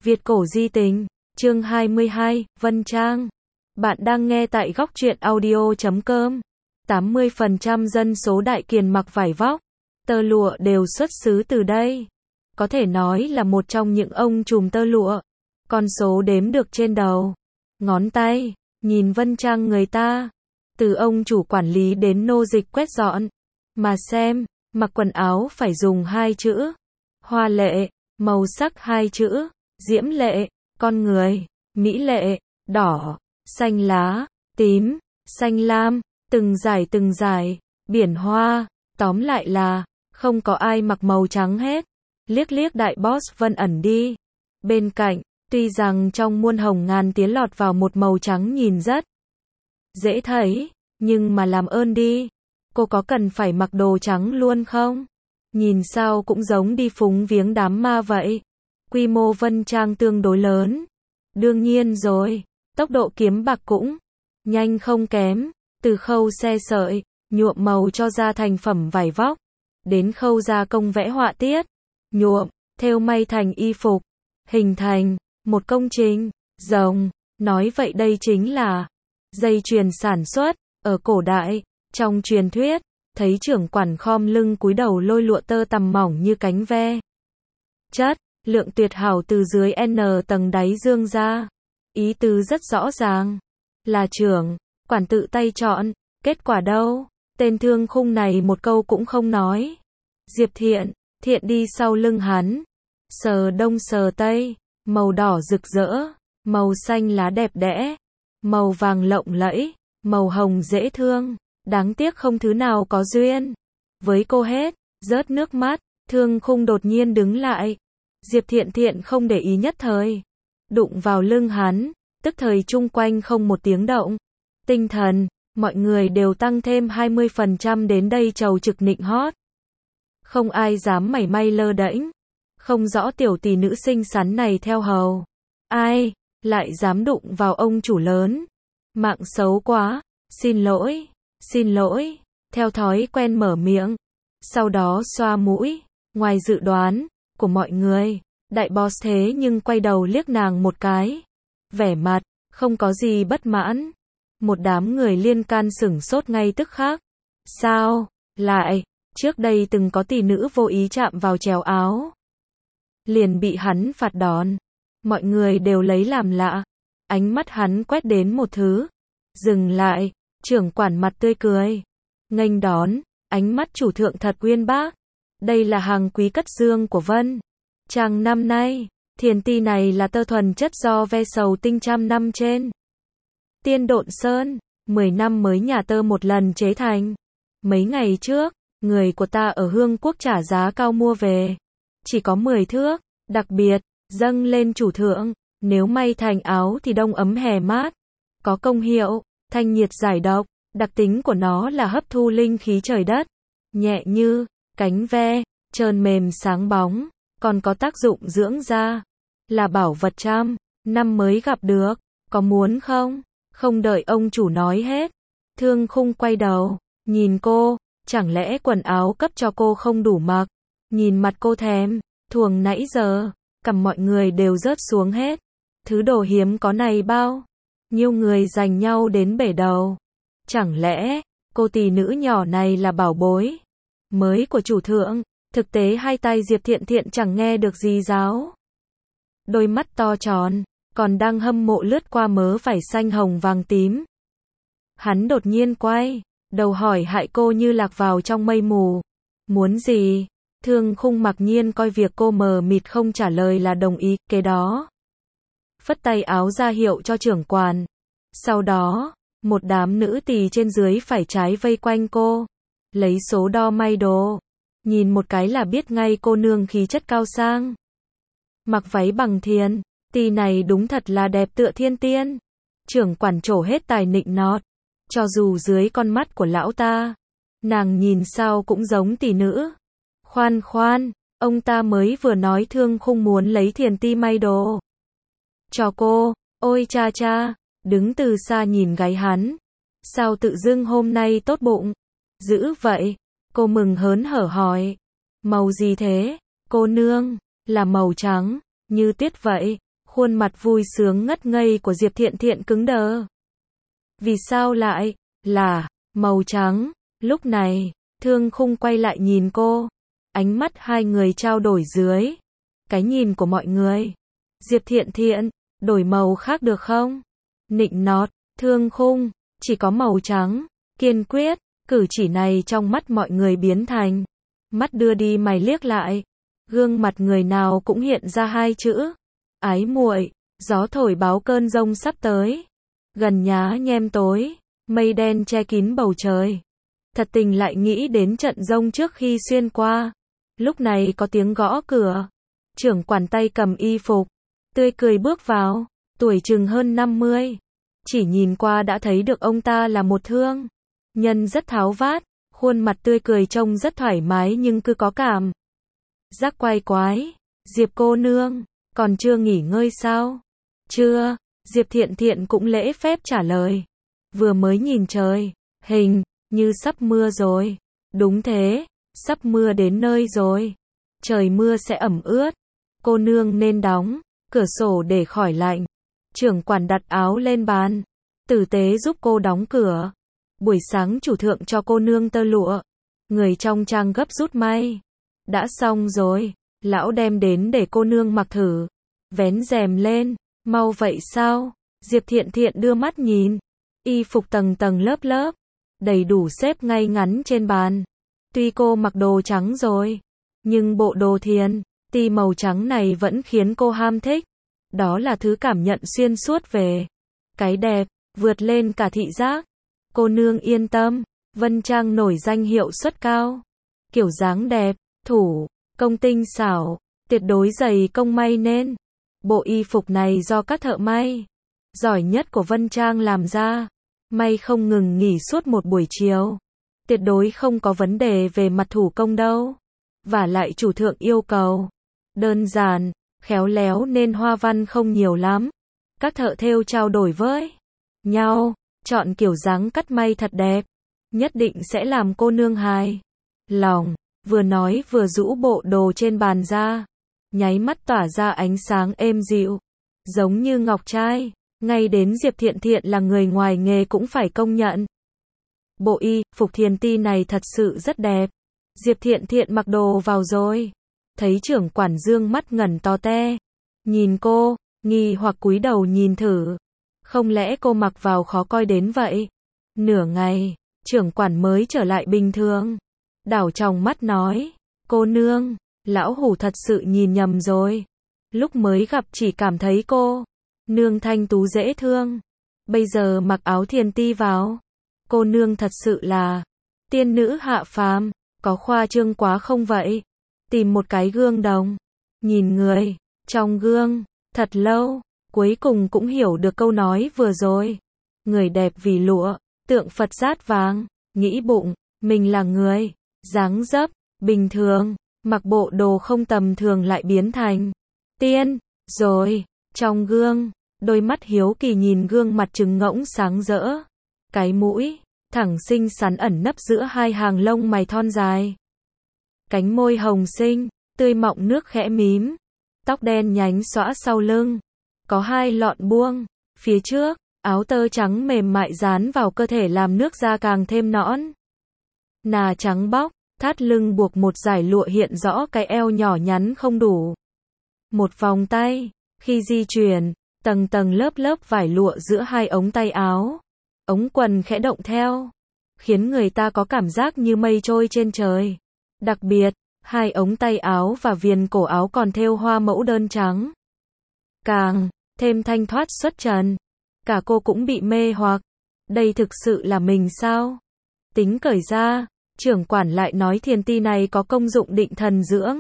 Việt cổ di tình, chương 22, Vân Trang. Bạn đang nghe tại góc truyện audio.com. 80% dân số Đại Kiền mặc vải vóc, tơ lụa đều xuất xứ từ đây. Có thể nói là một trong những ông trùm tơ lụa. Con số đếm được trên đầu ngón tay, nhìn Vân Trang người ta. Từ ông chủ quản lý đến nô dịch quét dọn. Mà xem, mặc quần áo phải dùng hai chữ. Hoa lệ, màu sắc hai chữ. Diễm lệ, con người, mỹ lệ, đỏ, xanh lá, tím, xanh lam, từng dải, biển hoa, tóm lại là, không có ai mặc màu trắng hết. Liếc liếc đại boss Vân ẩn đi. Bên cạnh, tuy rằng trong muôn hồng ngàn tía lọt vào một màu trắng nhìn rất dễ thấy, nhưng mà làm ơn đi, cô có cần phải mặc đồ trắng luôn không? Nhìn sao cũng giống đi phúng viếng đám ma vậy. Quy mô Vân Trang tương đối lớn. Đương nhiên rồi, tốc độ kiếm bạc cũng nhanh không kém, từ khâu xe sợi, nhuộm màu cho ra thành phẩm vải vóc, đến khâu gia công vẽ họa tiết, nhuộm, thêu may thành y phục, hình thành một công trình rồng. Nói vậy đây chính là dây chuyền sản xuất. Ở cổ đại, trong truyền thuyết, thấy trưởng quản khom lưng cúi đầu lôi lụa tơ tằm mỏng như cánh ve. Chất lượng tuyệt hảo từ dưới N tầng đáy dương ra. Ý tứ rất rõ ràng. Là trưởng quản tự tay chọn. Kết quả đâu? Tên Thương Khung này một câu cũng không nói. Diệp Thiện đi sau lưng hắn. Sờ đông sờ tây. Màu đỏ rực rỡ. Màu xanh lá đẹp đẽ. Màu vàng lộng lẫy. Màu hồng dễ thương. Đáng tiếc không thứ nào có duyên với cô hết. Rớt nước mắt. Thương Khung đột nhiên đứng lại. Diệp Thiện không để ý nhất thời. Đụng vào lưng hắn, tức thời chung quanh không một tiếng động. Tinh thần, mọi người đều tăng thêm 20% đến đây chầu trực nịnh hót. Không ai dám mảy may lơ đễnh. Không rõ tiểu tỷ nữ xinh xắn này theo hầu. Ai, lại dám đụng vào ông chủ lớn. Mạng xấu quá, xin lỗi, theo thói quen mở miệng. Sau đó xoa mũi, ngoài dự đoán của mọi người, đại boss thế nhưng quay đầu liếc nàng một cái. Vẻ mặt, không có gì bất mãn. Một đám người liên can sửng sốt ngay tức khắc. Sao, lại, trước đây từng có tỷ nữ vô ý chạm vào chèo áo. Liền bị hắn phạt đòn. Mọi người đều lấy làm lạ. Ánh mắt hắn quét đến một thứ. Dừng lại, trưởng quản mặt tươi cười. Nghênh đón, ánh mắt chủ thượng thật uyên bác. Đây là hàng quý cất dương của Vân Trang năm nay. Thiền ti này là tơ thuần chất do ve sầu tinh trăm năm trên Tiên Độn Sơn, 10 năm mới nhà tơ một lần chế thành. Mấy ngày trước, người của ta ở Hương Quốc trả giá cao mua về. Chỉ có 10 thước, đặc biệt, dâng lên chủ thượng. Nếu may thành áo thì đông ấm hè mát. Có công hiệu, thanh nhiệt giải độc. Đặc tính của nó là hấp thu linh khí trời đất. Nhẹ như cánh ve, trơn mềm sáng bóng, còn có tác dụng dưỡng da. Là bảo vật trăm năm mới gặp được, có muốn không? Không đợi ông chủ nói hết. Thương Khung quay đầu, nhìn cô, chẳng lẽ quần áo cấp cho cô không đủ mặc? Nhìn mặt cô thèm, thuồng nãy giờ, cầm mọi người đều rớt xuống hết. Thứ đồ hiếm có này bao nhiêu người giành nhau đến bể đầu. Chẳng lẽ, cô tỷ nữ nhỏ này là bảo bối mới của chủ thượng? Thực tế hai tay Diệp Thiện chẳng nghe được gì giáo. Đôi mắt to tròn, còn đang hâm mộ lướt qua mớ vải xanh hồng vàng tím. Hắn đột nhiên quay đầu hỏi hại cô như lạc vào trong mây mù. Muốn gì? Thương Khung mặc nhiên coi việc cô mờ mịt không trả lời là đồng ý, kế đó phất tay áo ra hiệu cho trưởng quản. Sau đó, một đám nữ tỳ trên dưới phải trái vây quanh cô, lấy số đo may đồ. Nhìn một cái là biết ngay cô nương khí chất cao sang. Mặc váy bằng thiền ti này đúng thật là đẹp tựa thiên tiên. Trưởng quản trổ hết tài nịnh nọt. Cho dù dưới con mắt của lão ta, nàng nhìn sao cũng giống tỷ nữ. Khoan, ông ta mới vừa nói Thương Khung muốn lấy thiền ti may đồ cho cô. Ôi cha, đứng từ xa nhìn gáy hắn. Sao tự dưng hôm nay tốt bụng dữ vậy? Cô mừng hớn hở hỏi. Màu gì thế? Cô nương, là màu trắng, như tuyết vậy. Khuôn mặt vui sướng ngất ngây của Diệp Thiện Thiện cứng đờ. Vì sao lại là màu trắng? Lúc này, Thương Khung quay lại nhìn cô. Ánh mắt hai người trao đổi dưới cái nhìn của mọi người. Diệp Thiện Thiện, đổi màu khác được không? Nịnh nọt, Thương Khung, chỉ có màu trắng, kiên quyết, cử chỉ này trong mắt mọi người biến thành mắt đưa đi mày liếc lại. Gương mặt người nào cũng hiện ra hai chữ ái muội. Gió thổi báo cơn giông sắp tới. Gần nhá nhem tối, mây đen che kín bầu trời. Thật tình lại nghĩ đến trận giông trước khi xuyên qua. Lúc này có tiếng gõ cửa. Trưởng quản tay cầm y phục, tươi cười bước vào, tuổi chừng hơn 50. Chỉ nhìn qua đã thấy được ông ta là một thương nhân rất tháo vát, khuôn mặt tươi cười trông rất thoải mái nhưng cứ có cảm giác quái quái. Diệp cô nương, còn chưa nghỉ ngơi sao? Chưa, Diệp Thiện Thiện cũng lễ phép trả lời. Vừa mới nhìn trời, hình như sắp mưa rồi. Đúng thế, sắp mưa đến nơi rồi. Trời mưa sẽ ẩm ướt. Cô nương nên đóng cửa sổ để khỏi lạnh. Trưởng quản đặt áo lên bàn, tử tế giúp cô đóng cửa. Buổi sáng chủ thượng cho cô nương tơ lụa. Người trong trang gấp rút may. Đã xong rồi, lão đem đến để cô nương mặc thử. Vén rèm lên, mau vậy sao? Diệp Thiện Thiện đưa mắt nhìn. Y phục tầng tầng lớp lớp, đầy đủ xếp ngay ngắn trên bàn. Tuy cô mặc đồ trắng rồi, nhưng bộ đồ thiền ti màu trắng này vẫn khiến cô ham thích. Đó là thứ cảm nhận xuyên suốt về cái đẹp, vượt lên cả thị giác. Cô nương yên tâm, Vân Trang nổi danh hiệu suất cao. Kiểu dáng đẹp, thủ công tinh xảo, tuyệt đối dày công may nên. Bộ y phục này do các thợ may giỏi nhất của Vân Trang làm ra. May không ngừng nghỉ suốt một buổi chiều. Tuyệt đối không có vấn đề về mặt thủ công đâu. Và lại chủ thượng yêu cầu đơn giản, khéo léo nên hoa văn không nhiều lắm. Các thợ thêu trao đổi với nhau, chọn kiểu dáng cắt may thật đẹp, nhất định sẽ làm cô nương hài lòng. Vừa nói vừa rũ bộ đồ trên bàn ra, nháy mắt tỏa ra ánh sáng êm dịu, giống như ngọc trai. Ngay đến Diệp Thiện Thiện là người ngoài nghề cũng phải công nhận. Bộ y phục thiền ti này thật sự rất đẹp. Diệp Thiện Thiện mặc đồ vào rồi, thấy trưởng quản dương mắt ngẩn to te, nhìn cô, nghi hoặc cúi đầu nhìn thử. Không lẽ cô mặc vào khó coi đến vậy? Nửa ngày, trưởng quản mới trở lại bình thường. Đảo tròng mắt nói, cô nương, lão hủ thật sự nhìn nhầm rồi. Lúc mới gặp chỉ cảm thấy cô nương thanh tú dễ thương. Bây giờ mặc áo thiền ti vào, cô nương thật sự là tiên nữ hạ phàm. Có khoa trương quá không vậy? Tìm một cái gương đồng, nhìn người trong gương thật lâu, cuối cùng cũng hiểu được câu nói vừa rồi. Người đẹp vì lụa, tượng Phật dát vàng. Nghĩ bụng, mình là người dáng dấp bình thường, mặc bộ đồ không tầm thường lại biến thành tiên rồi. Trong gương, đôi mắt hiếu kỳ nhìn gương mặt trừng ngỗng sáng rỡ. Cái mũi thẳng xinh xắn ẩn nấp giữa hai hàng lông mày thon dài. Cánh môi hồng xinh, tươi mọng nước khẽ mím. Tóc đen nhánh xõa sau lưng, có hai lọn buông phía trước. Áo tơ trắng mềm mại dán vào cơ thể làm nước da càng thêm nõn nà trắng bóc. Thắt lưng buộc một dải lụa hiện rõ cái eo nhỏ nhắn không đủ một vòng tay. Khi di chuyển, tầng tầng lớp lớp vải lụa giữa hai ống tay áo, ống quần khẽ động theo, khiến người ta có cảm giác như mây trôi trên trời. Đặc biệt, hai ống tay áo và viền cổ áo còn thêu hoa mẫu đơn trắng, càng thêm thanh thoát xuất trần. Cả cô cũng bị mê hoặc. Đây thực sự là mình sao? Tính cởi ra, trưởng quản lại nói thiền ti này có công dụng định thần dưỡng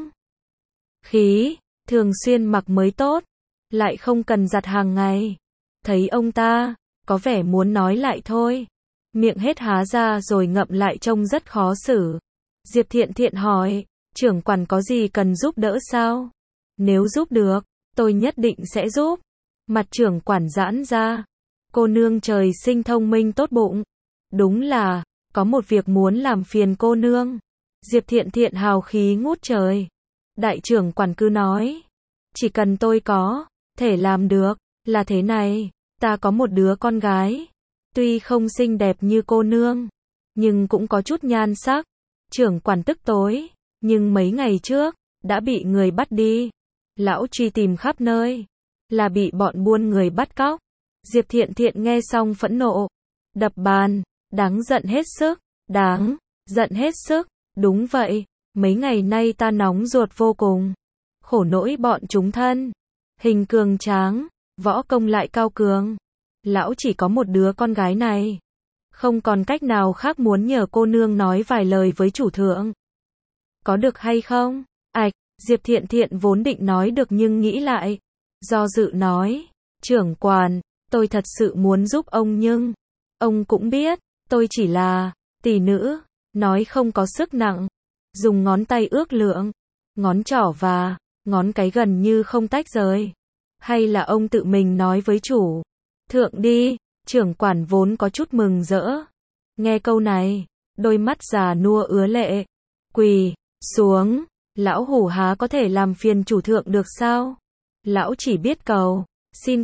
khí, thường xuyên mặc mới tốt, lại không cần giặt hàng ngày. Thấy ông ta có vẻ muốn nói lại thôi, miệng hết há ra rồi ngậm lại trông rất khó xử. Diệp Thiện Thiện hỏi, trưởng quản có gì cần giúp đỡ sao? Nếu giúp được, tôi nhất định sẽ giúp. Mặt trưởng quản giãn ra. Cô nương trời sinh thông minh tốt bụng. Đúng là, có một việc muốn làm phiền cô nương. Diệp Thiện Thiện hào khí ngút trời. Đại trưởng quản cứ nói. Chỉ cần tôi có thể làm được, là thế này, ta có một đứa con gái, tuy không xinh đẹp như cô nương, nhưng cũng có chút nhan sắc. Trưởng quản tức tối, nhưng mấy ngày trước, đã bị người bắt đi. Lão truy tìm khắp nơi, là bị bọn buôn người bắt cóc. Diệp Thiện Thiện nghe xong phẫn nộ, đập bàn, đáng giận hết sức, đáng giận hết sức, đúng vậy, mấy ngày nay ta nóng ruột vô cùng, khổ nỗi bọn chúng thân, hình cường tráng, võ công lại cao cường, lão chỉ có một đứa con gái này, không còn cách nào khác muốn nhờ cô nương nói vài lời với chủ thượng. Có được hay không? Ảch, Diệp Thiện Thiện vốn định nói được nhưng nghĩ lại, do dự nói, trưởng quản, tôi thật sự muốn giúp ông nhưng, ông cũng biết, tôi chỉ là tỷ nữ, nói không có sức nặng, dùng ngón tay ước lượng, ngón trỏ và ngón cái gần như không tách rời. Hay là ông tự mình nói với chủ thượng đi, trưởng quản vốn có chút mừng rỡ. Nghe câu này, đôi mắt già nua ứa lệ, quỳ xuống, lão hủ há có thể làm phiền chủ thượng được sao? Lão chỉ biết cầu, xin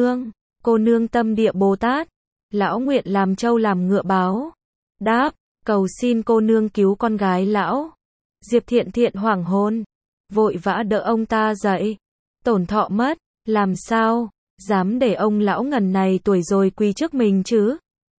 cô nương tâm địa Bồ Tát, lão nguyện làm trâu làm ngựa báo. Đáp, cầu xin cô nương cứu con gái lão. Diệp Thiện Thiện hoảng hồn, vội vã đỡ ông ta dậy. Tổn thọ mất, làm sao, dám để ông lão ngần này tuổi rồi quỳ trước mình chứ?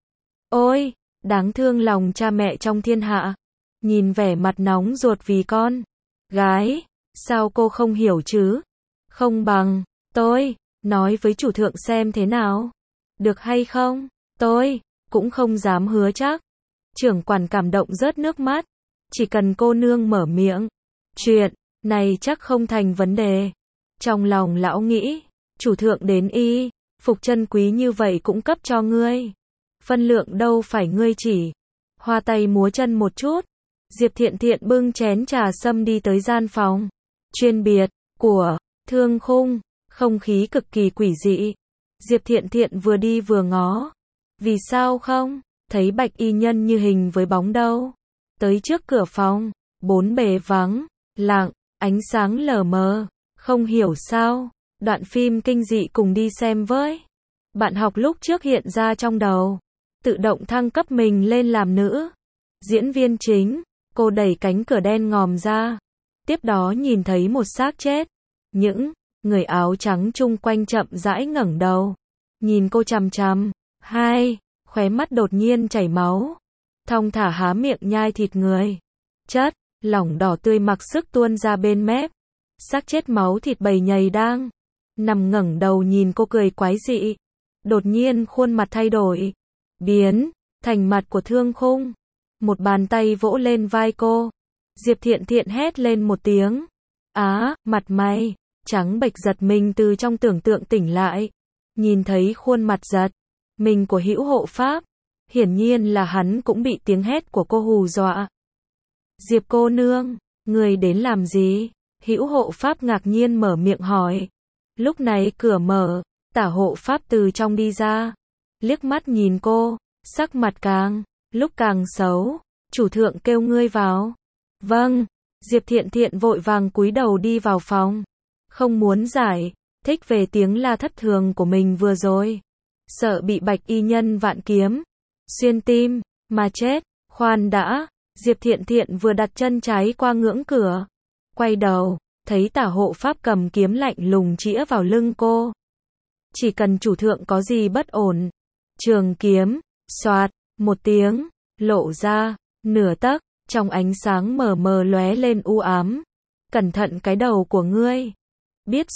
Ôi, đáng thương lòng cha mẹ trong thiên hạ. Nhìn vẻ mặt nóng ruột vì con gái, sao cô không hiểu chứ? Không bằng, tôi nói với chủ thượng xem thế nào. Được hay không? Tôi cũng không dám hứa chắc. Trưởng quản cảm động rớt nước mắt. Chỉ cần cô nương mở miệng, chuyện này chắc không thành vấn đề. Trong lòng lão nghĩ, chủ thượng đến y phục chân quý như vậy cũng cấp cho ngươi. Phân lượng đâu phải ngươi chỉ hoa tay múa chân một chút. Diệp Thiện Thiện bưng chén trà sâm đi tới gian phòng chuyên biệt của Thương Khung, không khí cực kỳ quỷ dị. Diệp Thiện Thiện vừa đi vừa ngó. Vì sao không thấy bạch y nhân như hình với bóng đâu? Tới trước cửa phòng, bốn bề vắng lặng, ánh sáng lờ mờ, không hiểu sao, đoạn phim kinh dị cùng đi xem với bạn học lúc trước hiện ra trong đầu, tự động thăng cấp mình lên làm nữ diễn viên chính. Cô đẩy cánh cửa đen ngòm ra, tiếp đó nhìn thấy một xác chết. Những người áo trắng chung quanh chậm rãi ngẩng đầu, nhìn cô chằm chằm. Hai, khóe mắt đột nhiên chảy máu, thong thả há miệng nhai thịt người. Chất lỏng đỏ tươi mặc sức tuôn ra bên mép. Xác chết máu thịt bầy nhầy đang nằm ngẩng đầu nhìn cô cười quái dị. Đột nhiên khuôn mặt thay đổi, biến thành mặt của Thương Khung. Một bàn tay vỗ lên vai cô. Diệp Thiện Thiện hét lên một tiếng. Á, mặt mày trắng bệch giật mình từ trong tưởng tượng tỉnh lại. Nhìn thấy khuôn mặt giật mình của Hữu Hộ Pháp. Hiển nhiên là hắn cũng bị tiếng hét của cô hù dọa. Diệp cô nương, người đến làm gì? Hữu Hộ Pháp ngạc nhiên mở miệng hỏi. Lúc này cửa mở, Tả Hộ Pháp từ trong đi ra. Liếc mắt nhìn cô, sắc mặt càng lúc càng xấu. Chủ thượng kêu ngươi vào. Vâng. Diệp Thiện Thiện vội vàng cúi đầu đi vào phòng. Không muốn giải thích về tiếng la thất thường của mình vừa rồi. Sợ bị bạch y nhân vạn kiếm xuyên tim mà chết. Khoan đã. Diệp Thiện Thiện vừa đặt chân trái qua ngưỡng cửa, quay đầu, thấy Tả Hộ Pháp cầm kiếm lạnh lùng chĩa vào lưng cô. Chỉ cần chủ thượng có gì bất ổn, trường kiếm, xoạt, một tiếng, lộ ra, nửa tấc, trong ánh sáng mờ mờ lóe lên u ám. Cẩn thận cái đầu của ngươi. Biết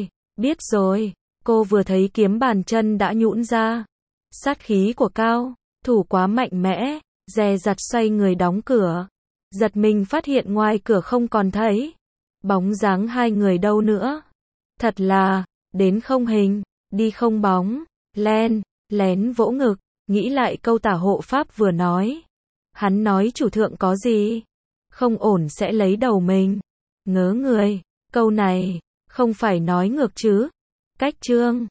rồi, cô vừa thấy kiếm bàn chân đã nhũn ra. Sát khí của cao thủ quá mạnh mẽ, dè dặt xoay người đóng cửa. Giật mình phát hiện ngoài cửa không còn thấy bóng dáng hai người đâu nữa. Thật là, đến không hình, đi không bóng, lén vỗ ngực, nghĩ lại câu Tả Hộ Pháp vừa nói. Hắn nói chủ thượng có gì không ổn sẽ lấy đầu mình. Ngớ người, câu này, không phải nói ngược chứ. Cách chương